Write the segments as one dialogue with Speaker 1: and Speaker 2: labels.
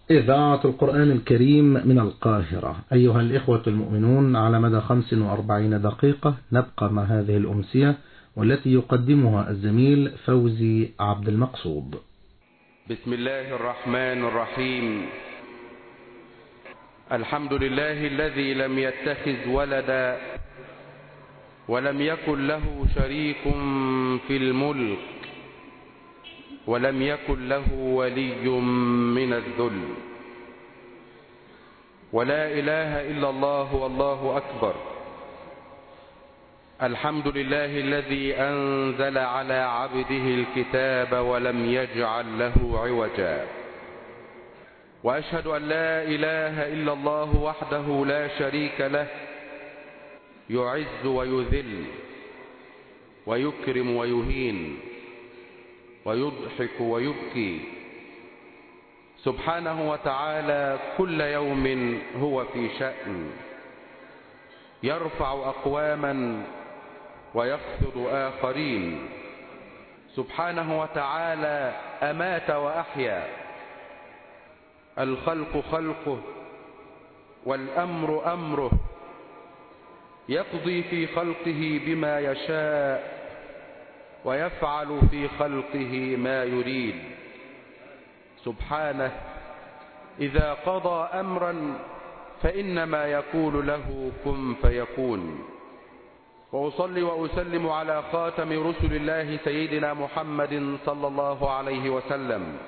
Speaker 1: إذاعة القرآن الكريم من القاهرة. أيها الإخوة المؤمنون، على مدى 45 دقيقة نبقى مع هذه الأمسية والتي يقدمها الزميل فوزي عبد المقصود.
Speaker 2: بسم الله الرحمن الرحيم. الحمد لله الذي لم يتخذ ولدا ولم يكن له شريك في الملك ولم يكن له ولي من الذل، ولا إله إلا الله والله أكبر. الحمد لله الذي أنزل على عبده الكتاب ولم يجعل له عوجا، وأشهد أن لا إله إلا الله وحده لا شريك له، يعز ويذل ويكرم ويهين ويضحك ويبكي، سبحانه وتعالى كل يوم هو في شأن، يرفع أقواما ويخفض آخرين. سبحانه وتعالى أمات وأحيا، الخلق خلقه والأمر أمره، يقضي في خلقه بما يشاء ويفعل في خلقه ما يريد. سبحانه إذا قضى أمرا فإنما يقول له كن فيكون. وأصلي وأسلم على خاتم رسل الله سيدنا محمد صلى الله عليه وسلم،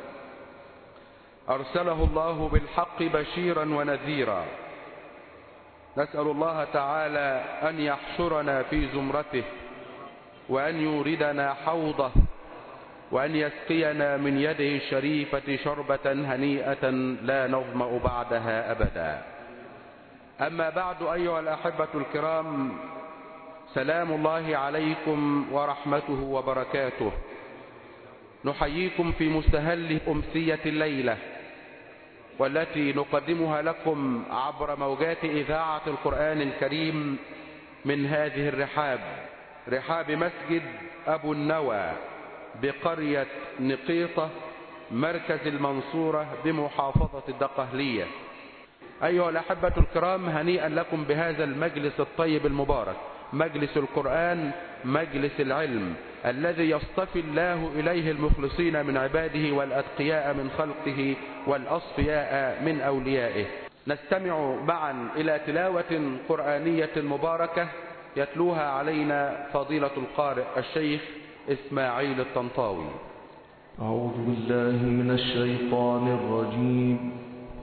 Speaker 2: أرسله الله بالحق بشيرا ونذيرا. نسأل الله تعالى أن يحشرنا في زمرته، وأن يوردنا حوضه، وأن يسقينا من يده الشريفة شربة هنيئة لا نظمأ بعدها أبدا. أما بعد، أيها الأحبة الكرام، سلام الله عليكم ورحمته وبركاته. نحييكم في مستهل أمسية الليلة، والتي نقدمها لكم عبر موجات إذاعة القرآن الكريم من هذه الرحاب، رحاب مسجد أبو النوى بقرية نقيطة مركز المنصورة بمحافظة الدقهلية. أيها الأحبة الكرام، هنيئا لكم بهذا المجلس الطيب المبارك، مجلس القرآن، مجلس العلم، الذي يصطفي الله إليه المخلصين من عباده والأتقياء من خلقه والأصفياء من أوليائه. نستمع معا إلى تلاوة قرآنية مباركة يتلوها علينا فضيلة القارئ الشيخ إسماعيل الطنطاوي.
Speaker 3: أعوذ بالله من الشيطان الرجيم.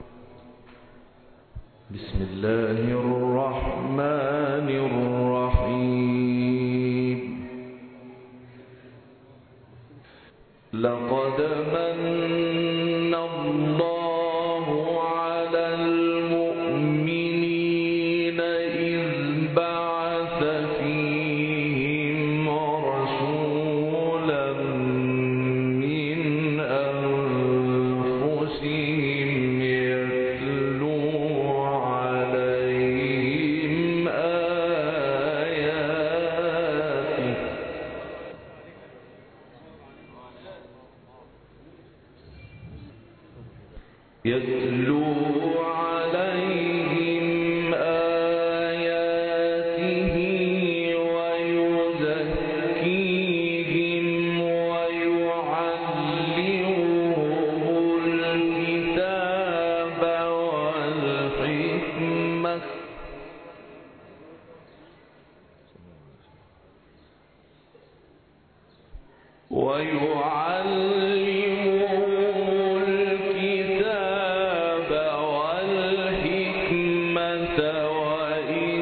Speaker 3: بسم الله الرحمن الرحيم. لقد من الله على المؤمنين إذ بعث فيهم رسولا من أنفسهم يتلو عليهم آياته ويزكيهم ويعلمهم الكتاب والحكمة وإن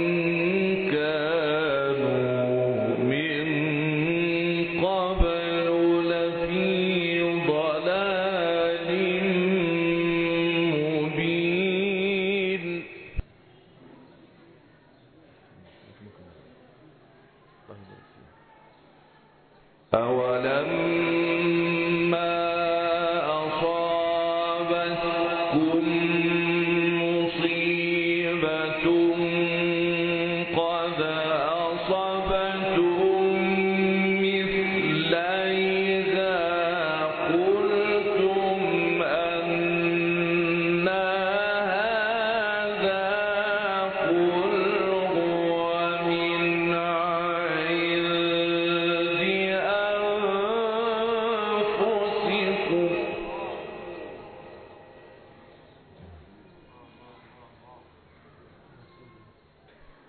Speaker 3: كانوا من قبل لفي ضلال مبين. أولما أصابتكم مصيبة قد أصبتم مثليها قلتم أن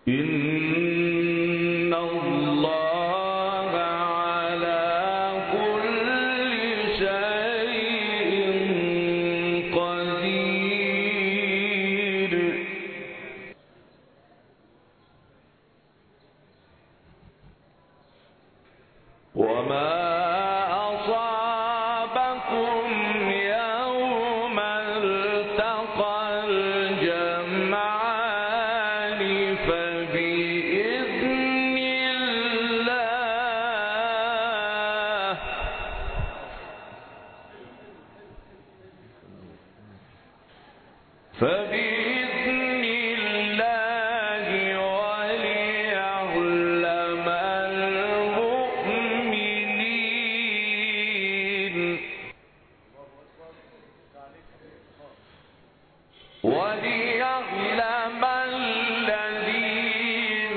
Speaker 3: إن الله على كل شيء قدير وما أصابكم يوم التقى الجمعان فبإذن الله وليعلم المؤمنين وليعلم الذين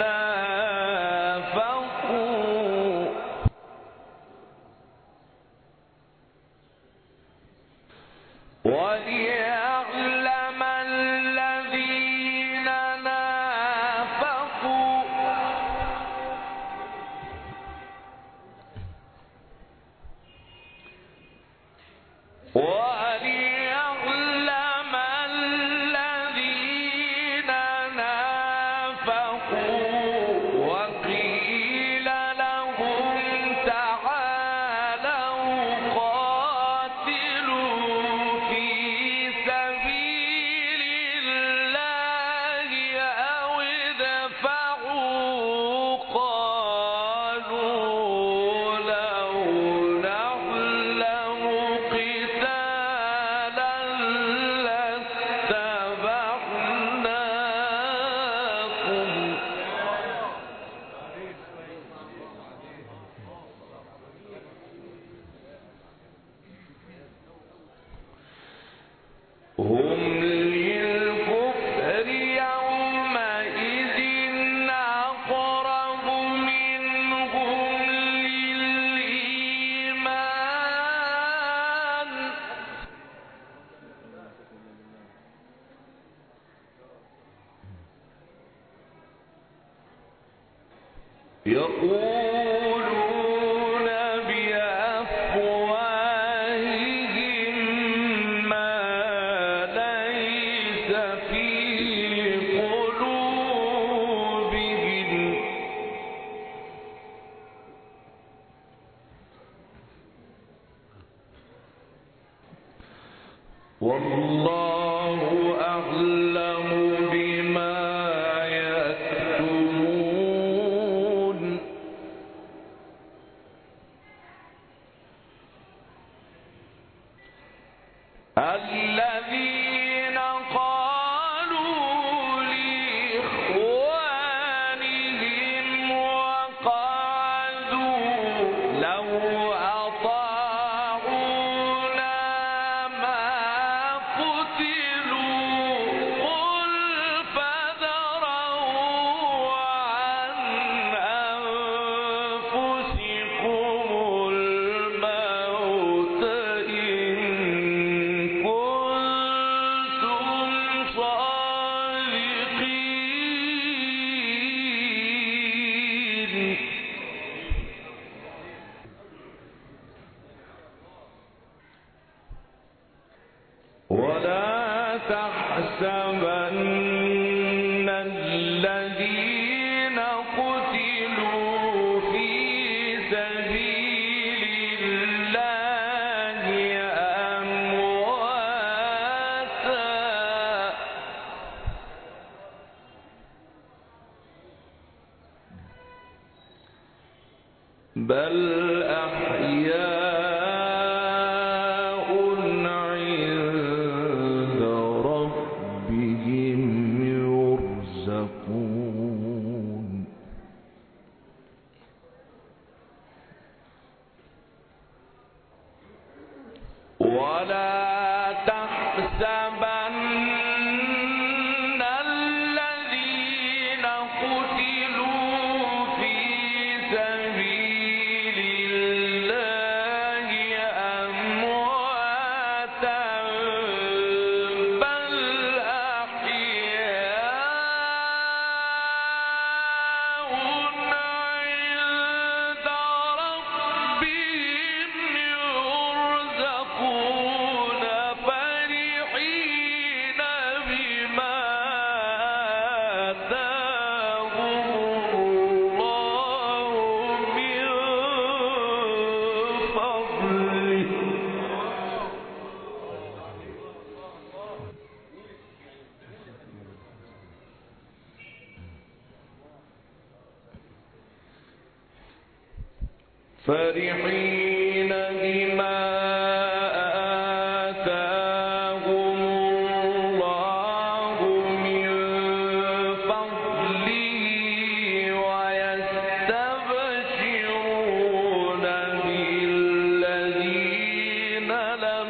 Speaker 3: نافقوا وليعلم الذين نافقوا وليعلم الذين نافقوا وقيل لهم تعالوا قاتلوا في سبيل الله أو ادفعوا قالوا لو نعلم قتالا لاتبعناكم هم للكفر يومئذ أقرب منهم للإيمان يقولون بأفواههم ما ليس في قلوبهم والله أعلم بما يكتمون الذين قالوا لإخوانهم وقعدوا لو أطاعونا ما قتلوا قل فادرءوا عن أنفسكم الموت إن كنتم صادقين ولا تحسبن الذين قتلوا في سبيل الله أمواتا بل أحياء عند ربهم يرزقون ولا تحسبن الذين قتلوا في سبيل الله أمواتا بل أحياء فرحين بما آتاهم الله من فضله ويستبشرون بالذين لم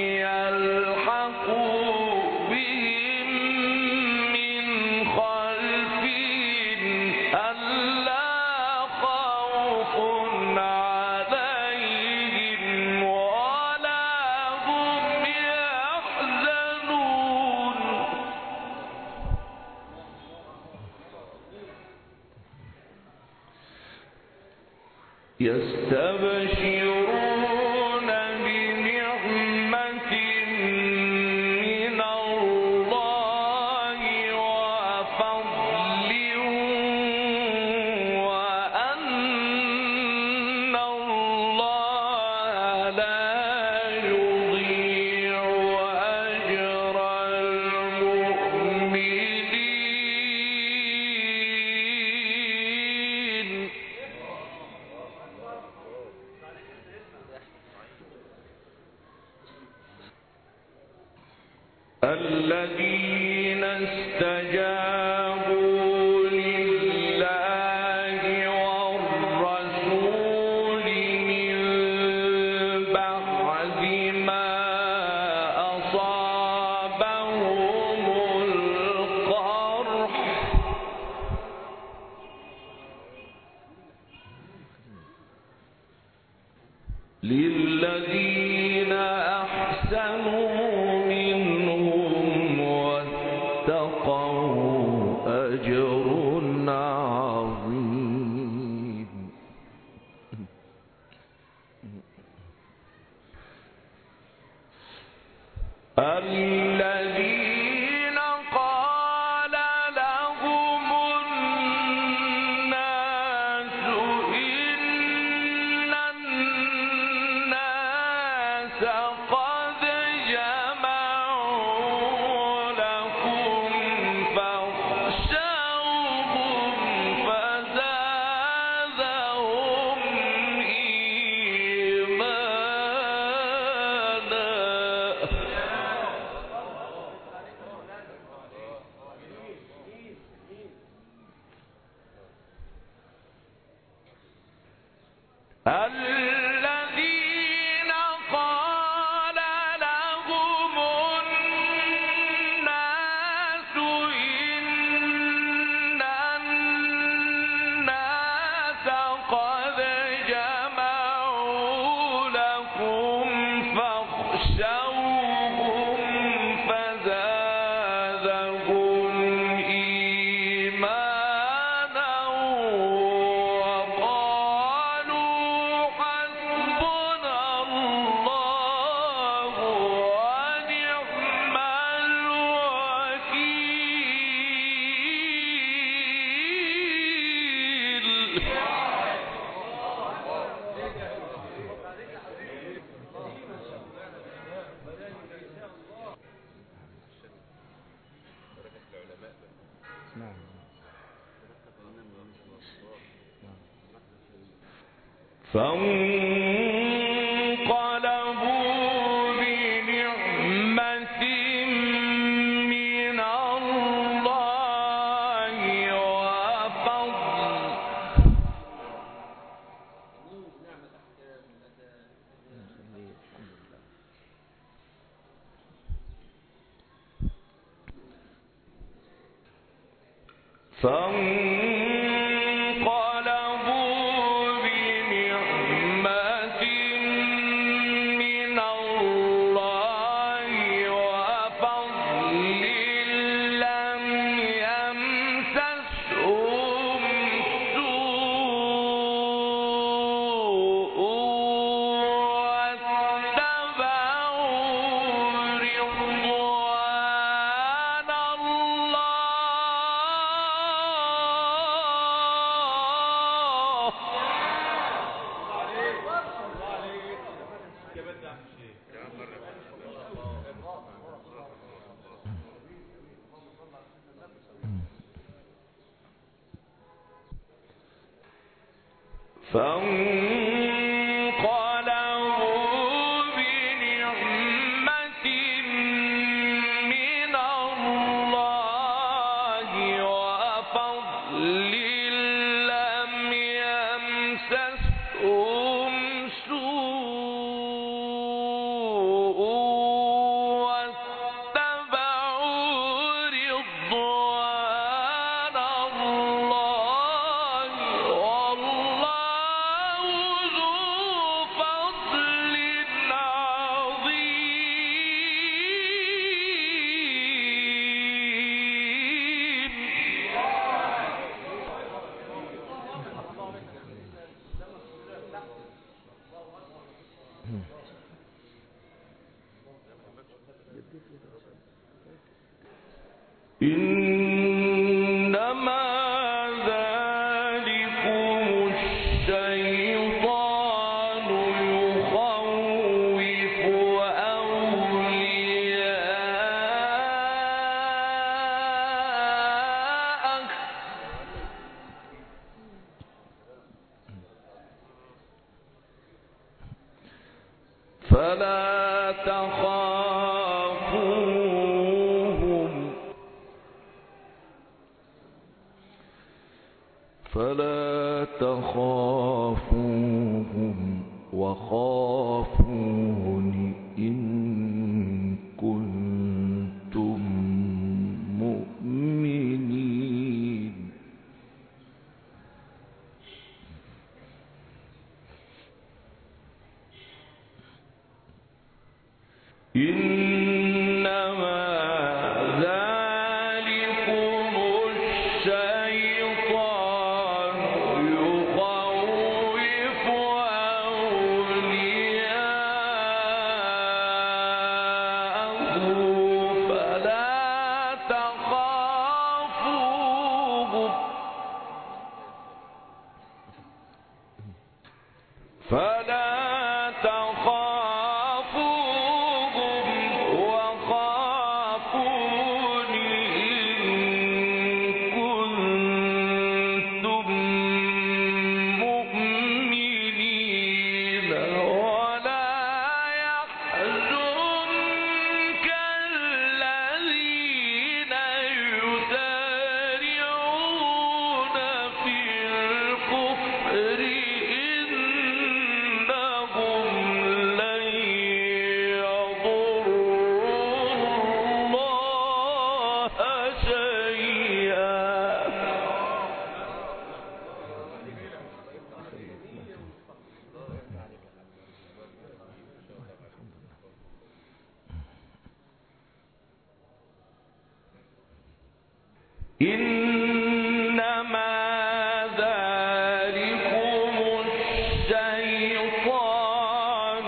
Speaker 3: يلحقوا بهم من خلفهم ألا خوف عليهم ولا هم يحزنون يستبشرون بنعمة من الله وفضل وأن الله لا يضيع أجر المؤمنين الذين استجابوا لله والرسول من بعد ما أصابهم القرح للذين أحسنوا منهم واتقوا أجر عظيم الذين قال لهم الناس إن الناس قد جمعوا لكم فاخشوهم فزادهم إيمانا الذين قال لهم الناس إن الناس قد جمعوا لكم فاخشوهم فزادهم إيمانا وقالوا حسبنا الله ونعم فانقلبوا بنعمة من الله وفضل فانقلبوا بنعمة من الله وفضل لم يمسسهم سوء واتبعوا رضوان الله فلا تخافوهم وخافون إن كنتم مؤمنين إنما ذلكم الشيطان يخوف أولياءه فلا تخافوهم وخافون إن كنتم مؤمنين ولا يحزنك الذين يسارعون في الكفر إنهم لن يضروا الله شيئا إنما ذلكم الشيطان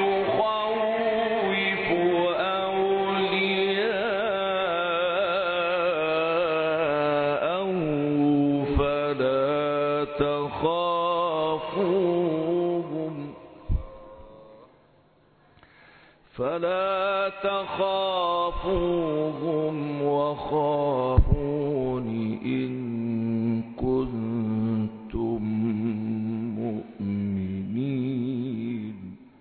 Speaker 3: يخوف أولياءه فلا تخافوهم وخافون إن كنتم مؤمنين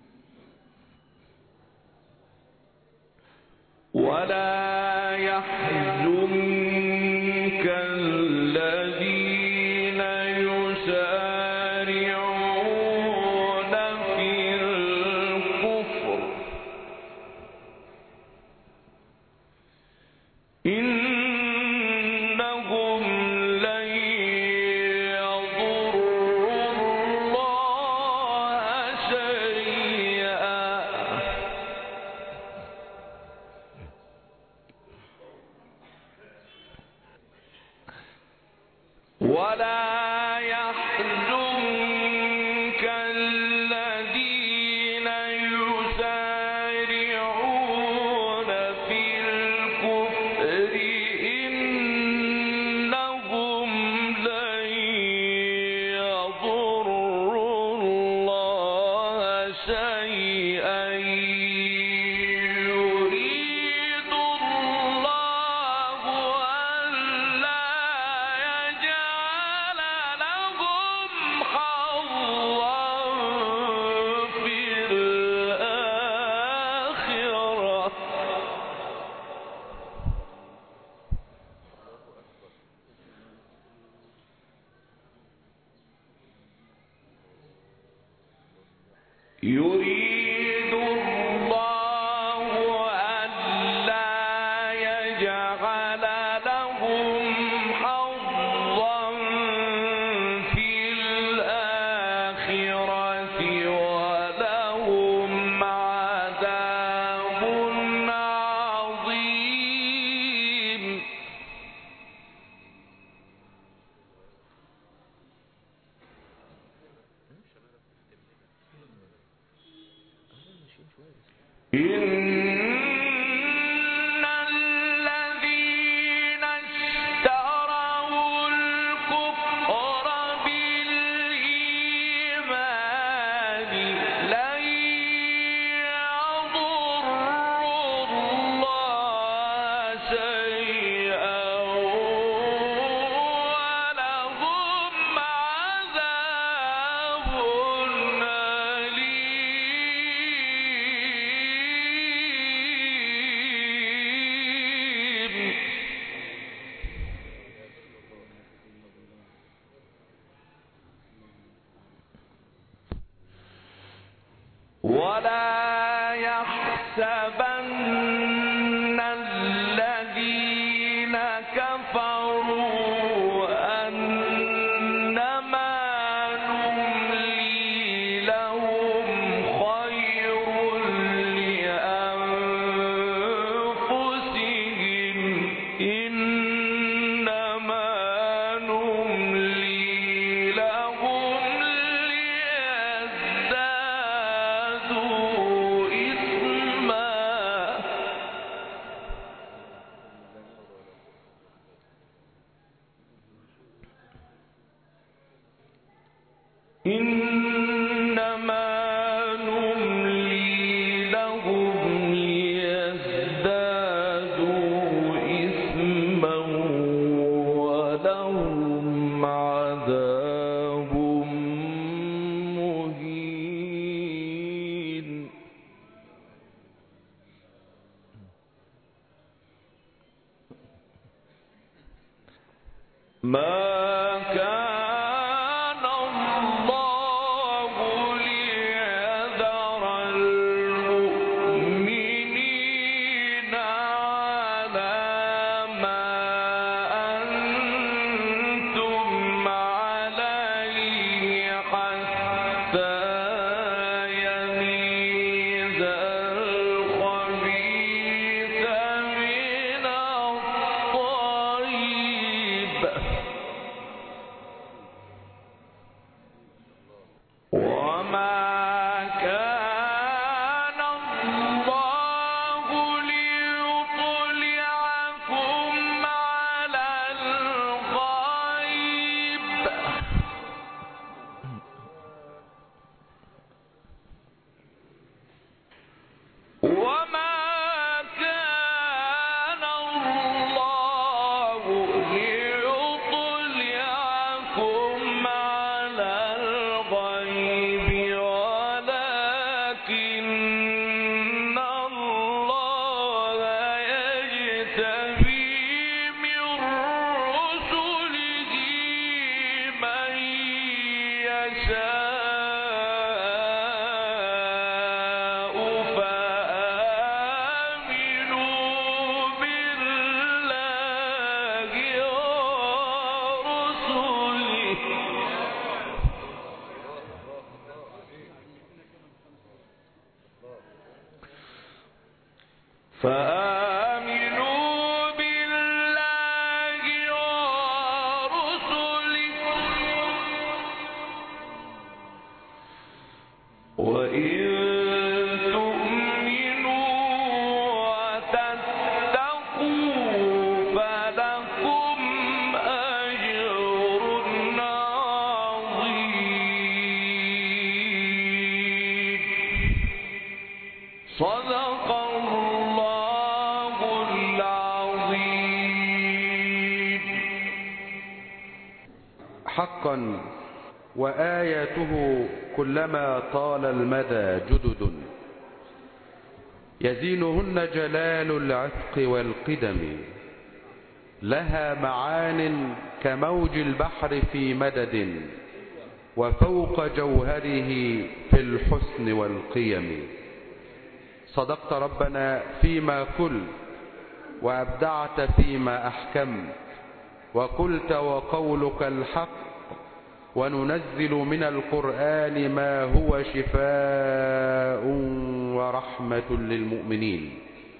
Speaker 3: ولا يحزنك الذين يسارعون في الكفر إنهم لن يضروا الله شيئا ولا يحزنك الذين يسارعون في الكفر إنهم لن يضروا الله شيئا يريد الله ألا يجعل لهم حظا في الآخرة إنما نملي لهم ليزدادوا إثما ولهم عذاب مهين. ما كان الله ليذر المؤمنين على ما أنتم عليه حتى يميز الخبيث من الطيب وما كان الله ليطلعكم على الغيب وما كان الله ليطلعكم على الغيب ولكن الله يجتبي من رسله من يشاء فآمنوا بالله ورسله وإن تؤمنوا وتتقوا فلكم أجر عظيم. صدق الله العظيم.
Speaker 2: حقا وآياته كلما طال المدى جدد يزينهن جلال العتق والقدم لها معان كموج البحر في مدد وفوق جوهره في الحسن والقيم. صدقت ربنا فيما قلت وأبدعت فيما أحكمت وقلت وقولك الحق وننزل من القرآن ما هو شفاء ورحمة للمؤمنين.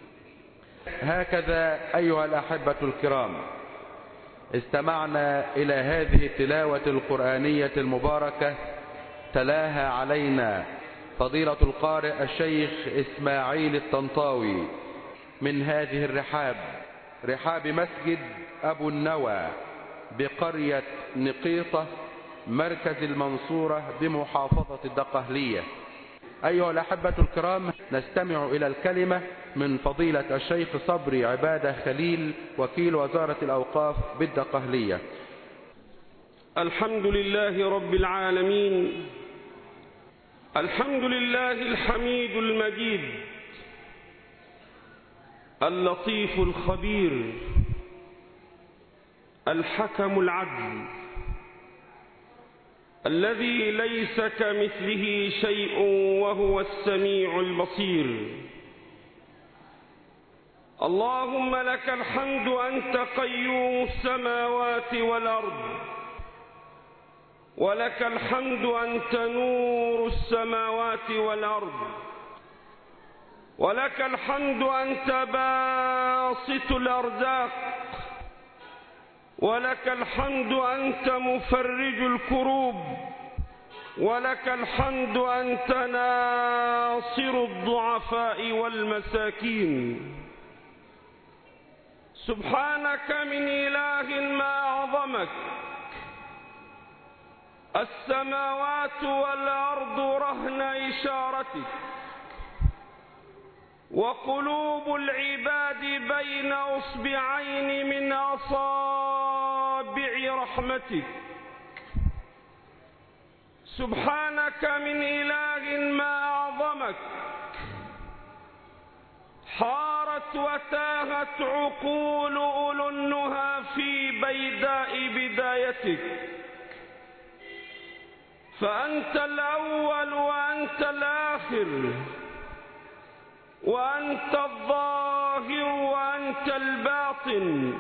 Speaker 2: هكذا أيها الأحبة الكرام استمعنا إلى هذه التلاوة القرآنية المباركة تلاها علينا فضيلة القارئ الشيخ إسماعيل الطنطاوي من هذه رحاب مسجد أبو النوى بقرية نقيطة مركز المنصورة بمحافظة الدقهلية. أيها الأحبة الكرام نستمع إلى الكلمة من فضيلة الشيخ صبري عبادة خليل وكيل وزارة الأوقاف بالدقهلية.
Speaker 4: الحمد لله رب العالمين. الحمد لله الحميد المجيد اللطيف الخبير الحكم العدل الذي ليس كمثله شيء وهو السميع البصير. اللهم لك الحمد أنت قيوم السماوات والأرض، ولك الحمد أنت نور السماوات والأرض، ولك الحمد أنت باسط الأرزاق، ولك الحمد أنت مفرج الكروب، ولك الحمد أنت ناصر الضعفاء والمساكين. سبحانك من إله ما أعظمك، السماوات والأرض رهن إشارتك، وقلوب العباد بين أصبعين من أصابع رحمتك. سبحانك من إله ما أعظمك، حارت وتاهت عقول أولو النهى في بيداء بدايتك. فأنت الأول وأنت الآخر، وأنت الظاهر وأنت الباطن.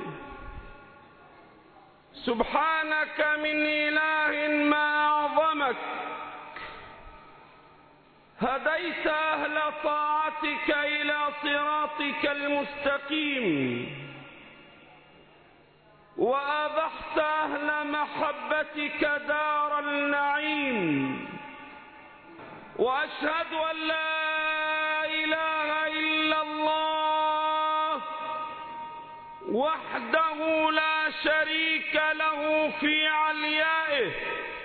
Speaker 4: سبحانك من إله ما أعظمك، هديت أهل طاعتك إلى صراطك المستقيم، وأبحت أهل محبتك دار النعيم. وأشهد أن لا إله إلا الله وحده لا شريك له في عليائه،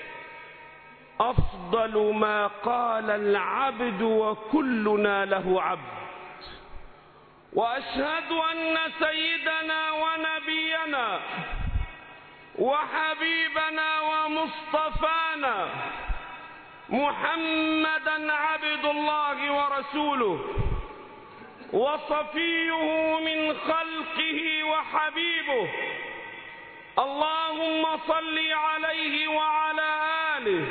Speaker 4: أفضل ما قال العبد وكلنا له عبد. وأشهد أن سيدنا ونبينا وحبيبنا ومصطفانا محمدا عبد الله ورسوله، وصفيه من خلقه وحبيبه. اللهم صل عليه وعلى آله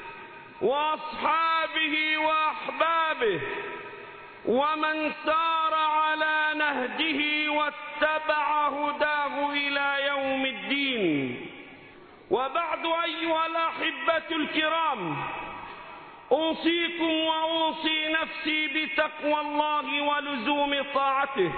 Speaker 4: وأصحابه وأحبابه ومن سار على نهجه واتبع هداه إلى يوم الدين. وبعد أيها الأحبة الكرام، أوصيكم وأوصي نفسي بتقوى الله ولزوم طاعته،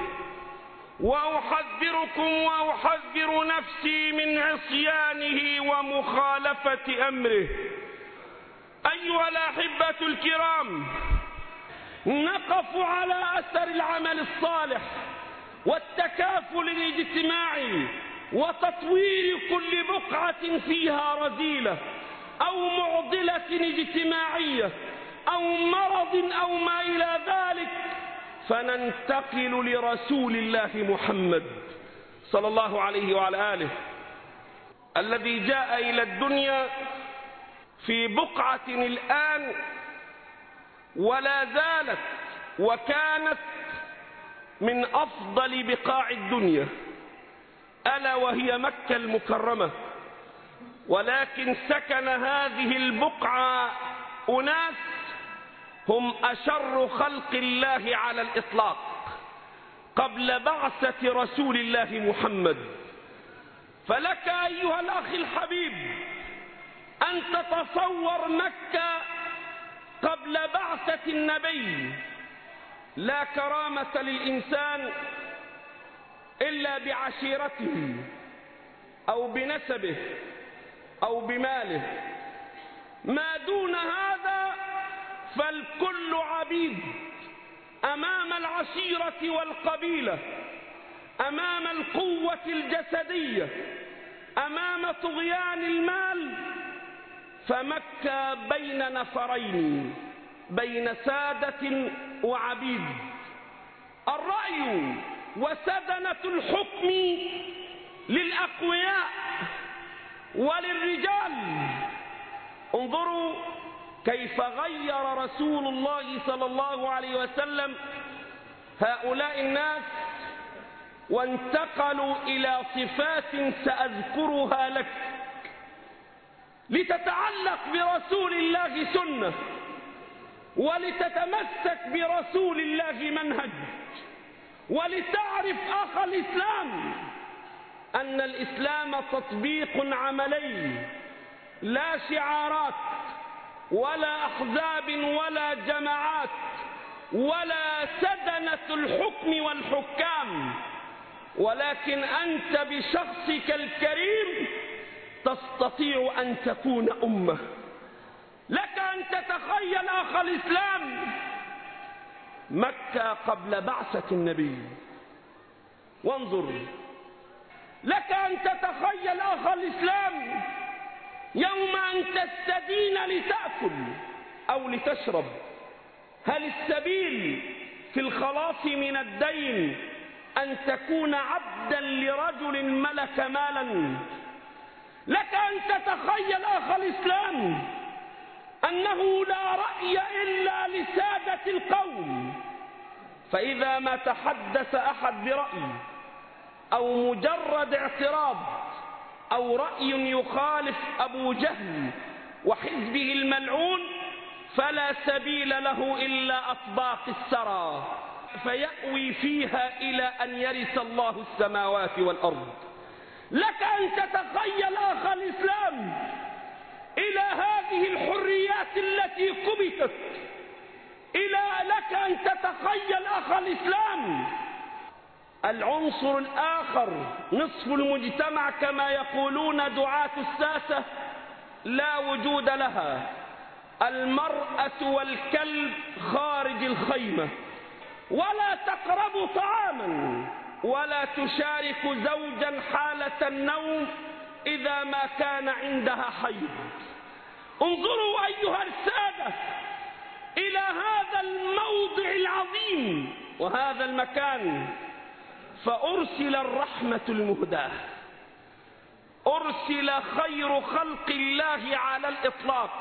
Speaker 4: وأحذركم وأحذر نفسي من عصيانه ومخالفة أمره. أيها الأحبة الكرام، نقف على أثر العمل الصالح والتكافل الاجتماعي وتطوير كل بقعة فيها رذيلة أو معضلة اجتماعية أو مرض أو ما إلى ذلك، فننتقل لرسول الله محمد صلى الله عليه وعلى آله، الذي جاء إلى الدنيا في بقعة الآن ولا زالت وكانت من أفضل بقاع الدنيا، ألا وهي مكة المكرمة. ولكن سكن هذه البقعة أناس هم أشر خلق الله على الإطلاق قبل بعثة رسول الله محمد. فلك أيها الأخ الحبيب أن تتصور مكة قبل بعثة النبي، لا كرامة للإنسان إلا بعشيرته أو بنسبه أو بماله. ما دون هذا فالكل عبيد أمام العشيرة والقبيلة، أمام القوة الجسدية، أمام طغيان المال. فمكة بين نفرين، بين سادة وعبيد. الرأي وسدنة الحكم للأقوياء وللرجال. انظروا كيف غير رسول الله صلى الله عليه وسلم هؤلاء الناس، وانتقلوا إلى صفات سأذكرها لك لتتعلق برسول الله سنة، ولتتمسك برسول الله منهج، ولتعرف أخ الإسلام أن الإسلام تطبيق عملي، لا شعارات ولا أحزاب ولا جماعات ولا سدنة الحكم والحكام، ولكن أنت بشخصك الكريم تستطيع أن تكون أمة. لك أن تتخيل أخ الإسلام مكة قبل بعثة النبي، وانظر، لك أن تتخيل أخ الإسلام يوم أن تستدين لتأكل أو لتشرب. هل السبيل في الخلاص من الدين أن تكون عبدا لرجل ملك مالا؟ لك أن تتخيل أخ الإسلام أنه لا رأي إلا لسادة القوم، فإذا ما تحدث أحد برأي أو مجرد اعتراض أو رأي يخالف أبو جهل وحزبه الملعون فلا سبيل له إلا أطباق السرى، فيأوي فيها إلى أن يرث الله السماوات والأرض. لك أن تتخيل أخ الإسلام إلى هذه الحريات التي كبتت، لك أن تتخيل أخ الإسلام العنصر الآخر نصف المجتمع كما يقولون دعاة الساسة لا وجود لها، المرأة والكلب خارج الخيمة، ولا تقرب طعاما ولا تشارك زوجا حالة النوم إذا ما كان عندها حيض. انظروا أيها السادة إلى هذا الموضع العظيم وهذا المكان، فأرسل الرحمة المهداة، أرسل خير خلق الله على الإطلاق.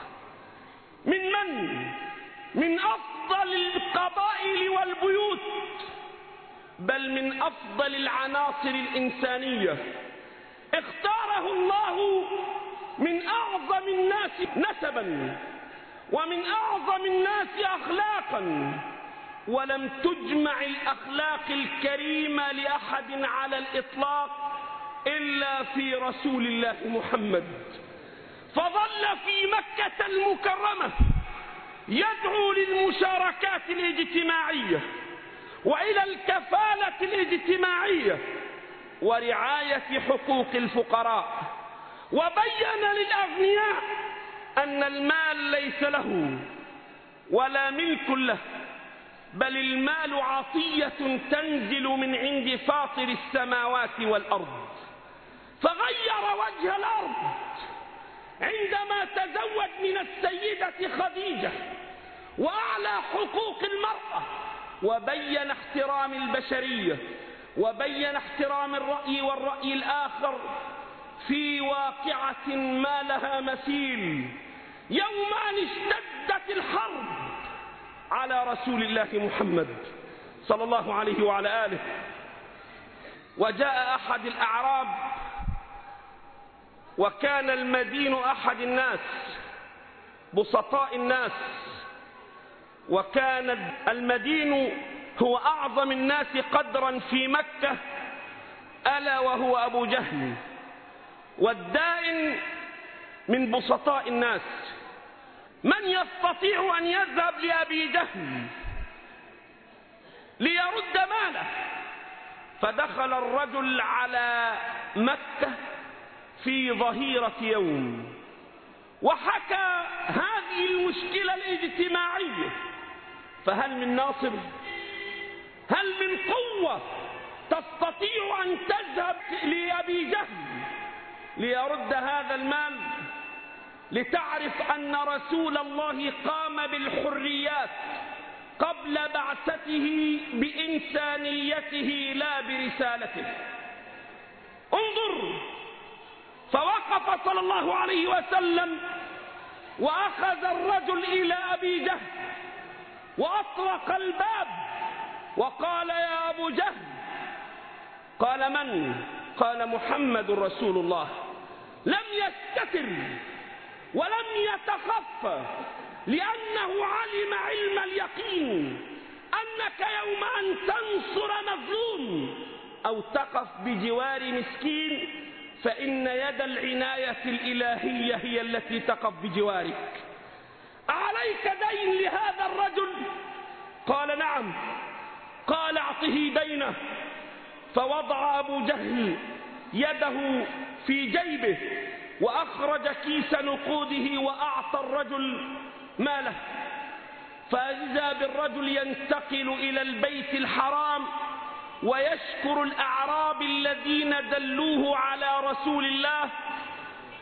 Speaker 4: من أفضل القبائل والبيوت، بل من أفضل العناصر الإنسانية. اختاره الله من أعظم الناس نسبا ومن أعظم الناس أخلاقا، ولم تجمع الأخلاق الكريمة لأحد على الإطلاق إلا في رسول الله محمد. فظل في مكة المكرمة يدعو للمشاركات الاجتماعية وإلى الكفالة الاجتماعية ورعاية حقوق الفقراء، وبين للأغنياء أن المال ليس له ولا ملك له، بل المال عطية تنزل من عند فاطر السماوات والأرض. فغير وجه الأرض عندما تزوج من السيدة خديجة وأعلى حقوق المرأة، وبين احترام البشرية، وبين احترام الرأي والرأي الآخر في واقعة ما لها مثيل. يوم أن اشتدت الحرب على رسول الله محمد صلى الله عليه وعلى آله، وجاء أحد الأعراب، وكان المدين أحد الناس بسطاء الناس، وكان المدين هو أعظم الناس قدرا في مكة، ألا وهو أبو جهل، والدائن من بسطاء الناس. من يستطيع أن يذهب لأبي جهل ليرد ماله؟ فدخل الرجل على مكة في ظهيرة يوم وحكى هذه المشكلة الاجتماعية، فهل من ناصر؟ هل من قوة تستطيع أن تذهب لأبي جهل ليرد هذا المال؟ لتعرف أن رسول الله قام بالحريات قبل بعثته بإنسانيته لا برسالته. انظر، فوقف صلى الله عليه وسلم وأخذ الرجل إلى أبي جهل وأطرق الباب وقال: يا أبو جهل. قال: من؟ قال: محمد رسول الله. لم يستتر ولم يتخفى، لأنه علم علم اليقين أنك يوم أن تنصر مظلوم أو تقف بجوار مسكين فإن يد العناية الإلهية هي التي تقف بجوارك. أعليك دين لهذا الرجل؟ قال: نعم. قال: اعطه دينه. فوضع أبو جهل يده في جيبه وأخرج كيس نقوده وأعطى الرجل ماله، فإذا بالرجل ينتقل إلى البيت الحرام ويشكر الأعراب الذين دلوه على رسول الله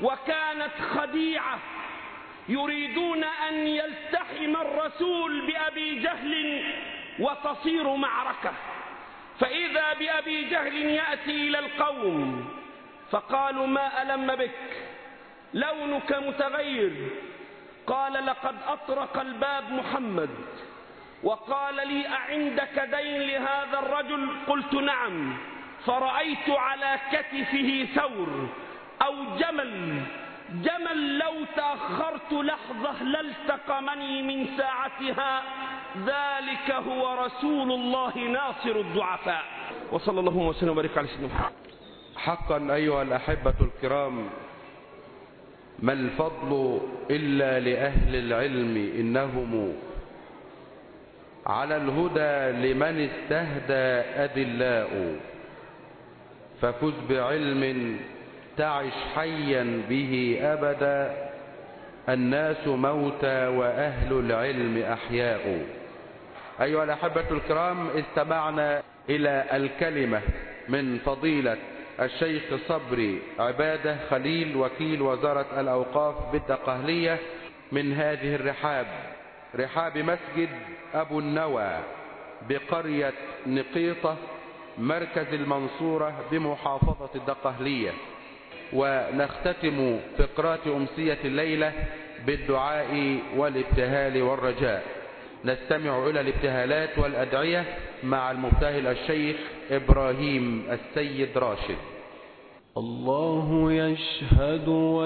Speaker 4: وكانت خديعة، يريدون أن يلتحم الرسول بأبي جهل وتصير معركة. فإذا بأبي جهل يأتي إلى القوم فقالوا: ما ألم بك؟ لونك متغير. قال: لقد أطرق الباب محمد وقال لي: أعندك دين لهذا الرجل؟ قلت: نعم. فرأيت على كتفه ثور أو جمل لو تأخرت لحظة لالتقمني من ساعتها. ذلك هو رسول الله ناصر الضعفاء. وصلى الله وسلم وبارك على سيدنا محمد.
Speaker 2: حقا أيها الأحبة الكرام، ما الفضل إلا لأهل العلم، إنهم على الهدى لمن استهدى أدلاء. ففز بعلم تعش حيا به أبدا، الناس موتى وأهل العلم أحياء. أيها الأحبة الكرام، استمعنا إلى الكلمة من فضيلة الشيخ صبري عبادة خليل وكيل وزارة الأوقاف بالدقهلية من هذه الرحاب، رحاب مسجد أبو النوى بقرية نقيطة مركز المنصورة بمحافظة الدقهلية. ونختتم فقرات أمسية الليلة بالدعاء والابتهال والرجاء. نستمع إلى الابتهالات والأدعية مع المبتهل الشيخ إبراهيم السيد راشد.
Speaker 5: الله يشهد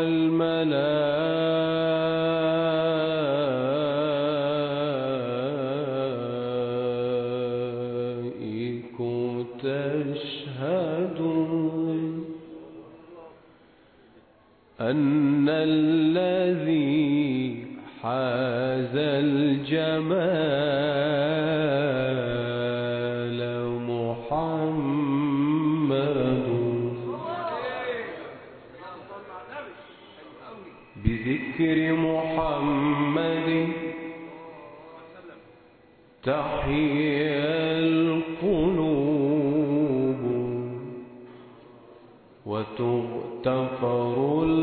Speaker 5: والملائكة تشهد أن الذي حاز الجمال محمد، بذكر محمد تحيا القلوب وتغتفر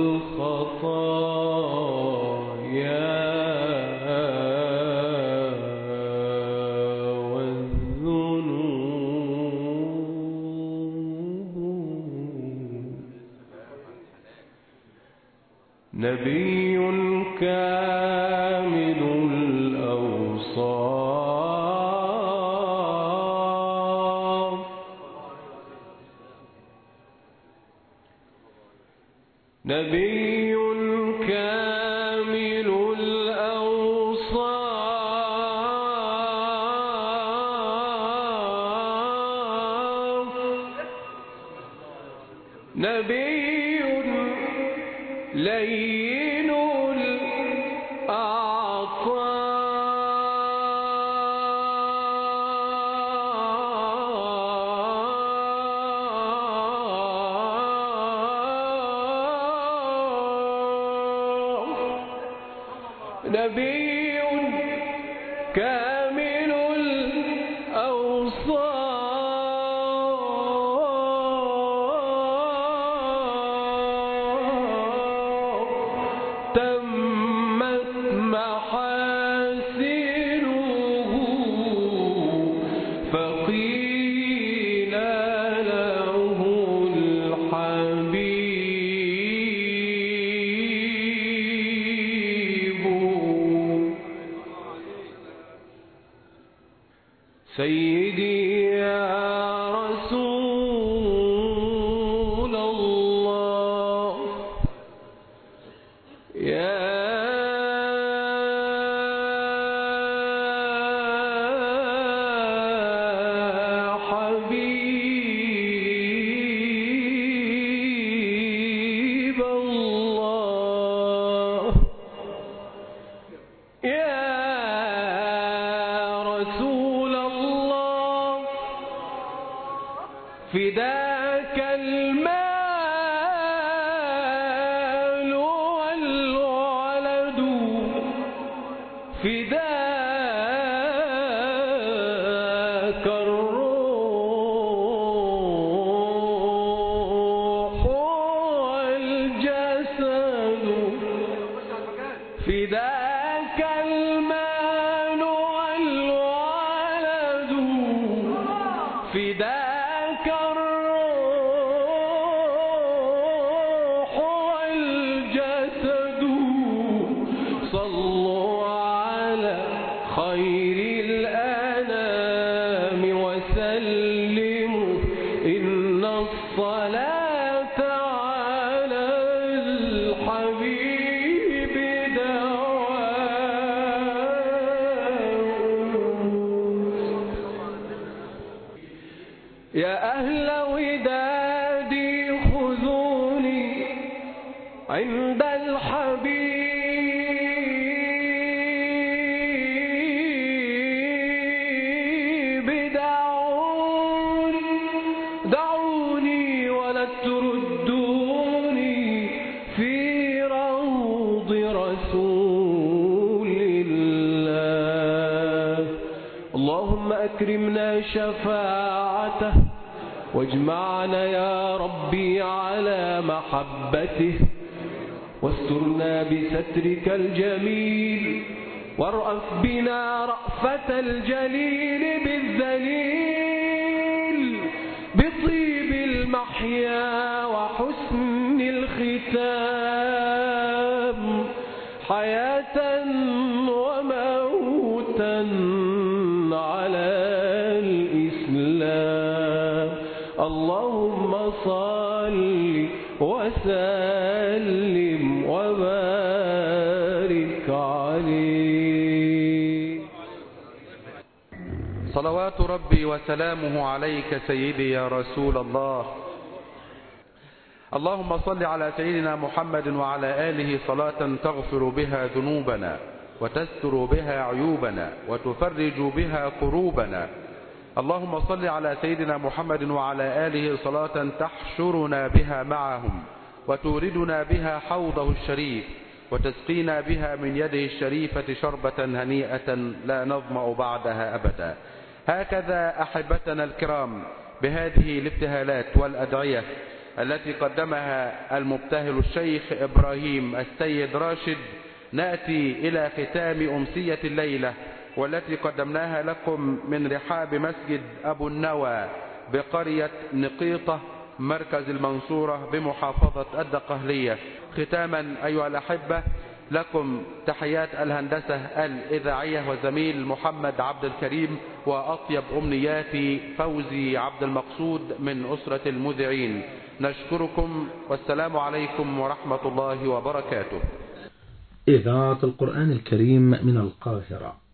Speaker 5: الخطايا والذنوب. نبي كامل الأوصاف، نبي كامل الأوصاف، نبي لين الأعطاف، نبي كامل الأوصاف، تمت محاسنه فقيل له الحبيب. سيدي يا رسول الله، يا حبيب الله، يا رسول الله، فداك المال والولد، فداك الروح والجسد. إن الصلاة على الحبيب يا أهل ودادي خذوني عند الحبيب دعوني ولا تردوني في روض رسول الله. اللهم أكرمنا شفاعته واجمعنا يا ربي على محبته، واسترنا بسترك الجميل، وارأف بنا رأفة الجليل بالذليل، بطيب المحيا وحسن الختام، حياة وموتا على الإسلام. اللهم صل وسلم وبارك عليه.
Speaker 2: صلوات ربي وسلامه عليك سيدي يا رسول الله. اللهم صل على سيدنا محمد وعلى آله صلاة تغفر بها ذنوبنا وتستر بها عيوبنا وتفرج بها كروبنا. اللهم صل على سيدنا محمد وعلى آله صلاة تحشرنا بها معهم وتوردنا بها حوضه الشريف وتسقينا بها من يده الشريفة شربة هنيئة لا نظمأ بعدها أبدا. هكذا أحبتنا الكرام بهذه الابتهالات والأدعية التي قدمها المبتهل الشيخ إبراهيم السيد راشد نأتي إلى ختام أمسية الليلة، والتي قدمناها لكم من رحاب مسجد أبو النوى بقرية نقيطة مركز المنصورة بمحافظة الدقهلية. ختاما أيها الأحبة لكم تحيات الهندسة الإذاعية وزميل محمد عبد الكريم، وأطيب أمنياتي فوزي عبد المقصود من أسرة المذيعين. نشكركم والسلام عليكم ورحمة الله وبركاته.
Speaker 1: إذاعة القرآن الكريم من القاهرة.